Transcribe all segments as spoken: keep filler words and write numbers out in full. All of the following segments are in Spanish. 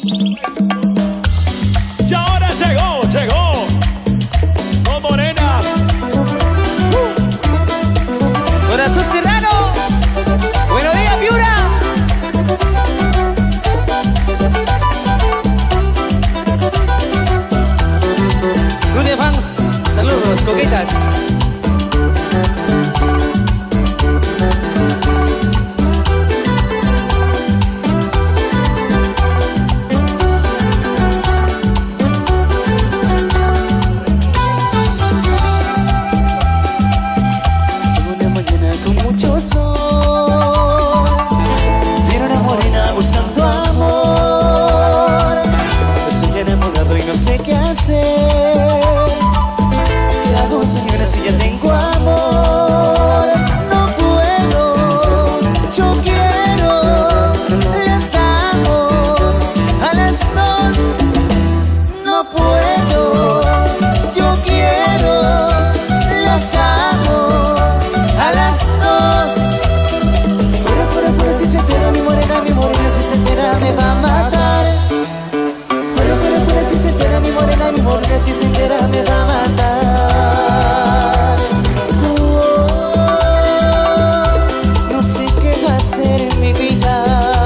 Y ahora llegó, llegó con morenas. uh. Corazón Serrano. Buenos días, Piura. Club de fans, saludos, coquetas. ¿Qué hago, señora, si ya tengo amor? No puedo, yo quiero, les amo a las dos. No puedo, yo quiero, las amo a las dos. Fuera, fuera, fuera, si se entera mi morena, mi morena, si se entera me va a matar. Fuera, fuera, fuera, si se entera mi morena, mi morena, si se entera me va a matar. Oh, no sé qué va a hacer en mi vida.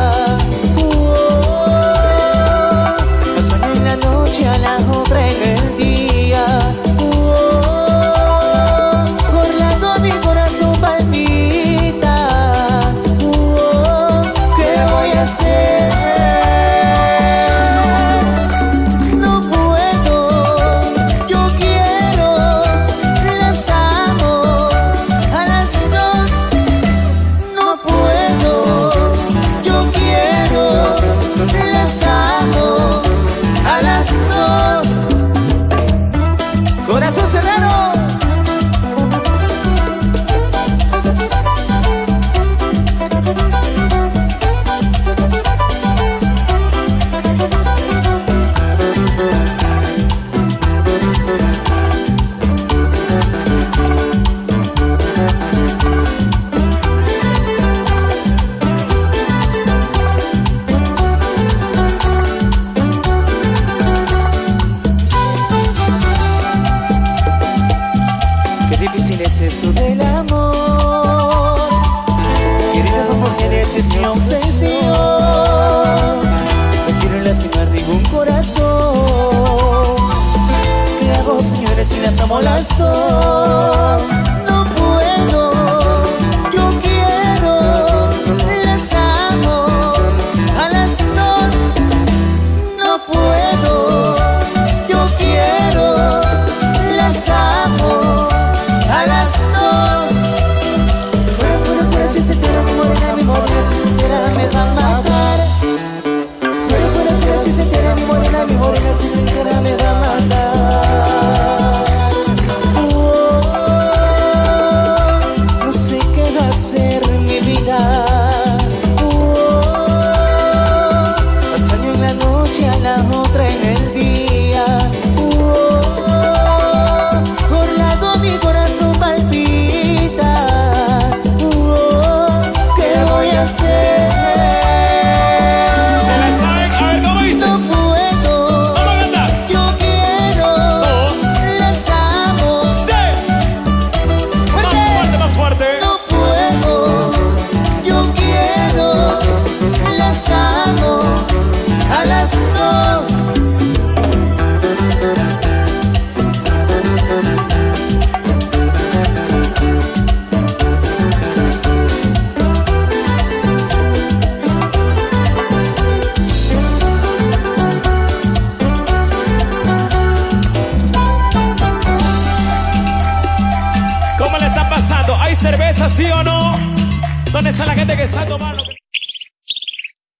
Oh, pasan en la noche a la otra en el día. Oh, por lado mi corazón palpita. Oh, ¿qué voy a hacer? Corazón Serrano. Difícil es eso del amor, querida como tienes es mi obsesión. No quiero lastimar ningún corazón. ¿Qué hago, señores, si las amo las dos? No puedo, yo quiero, las amo a las dos. No puedo, yo quiero, las amo a las dos. Fuera, fuera, fuera, si se entera mi morena, mi morena, si se entera me va a matar. Fuera, fuera, fuera, si se entera mi morena, mi morena, si se entera me va a matar. Oh, no sé qué va a hacer mi vida. Oh, extraño en la noche a la otra en el día. Oh, por lado mi corazón palpita. Oh, ¿qué voy a hacer? Se la saben, a ver cómo dice. No puedo, Vamos a cantar. yo quiero, Dos. les amo. Step. Más fuerte, más fuerte. No puedo, yo quiero, les amo a las dos. ¿Cómo le está pasando? ¿Hay cerveza, sí o no? ¿Dónde está la gente que está tomando?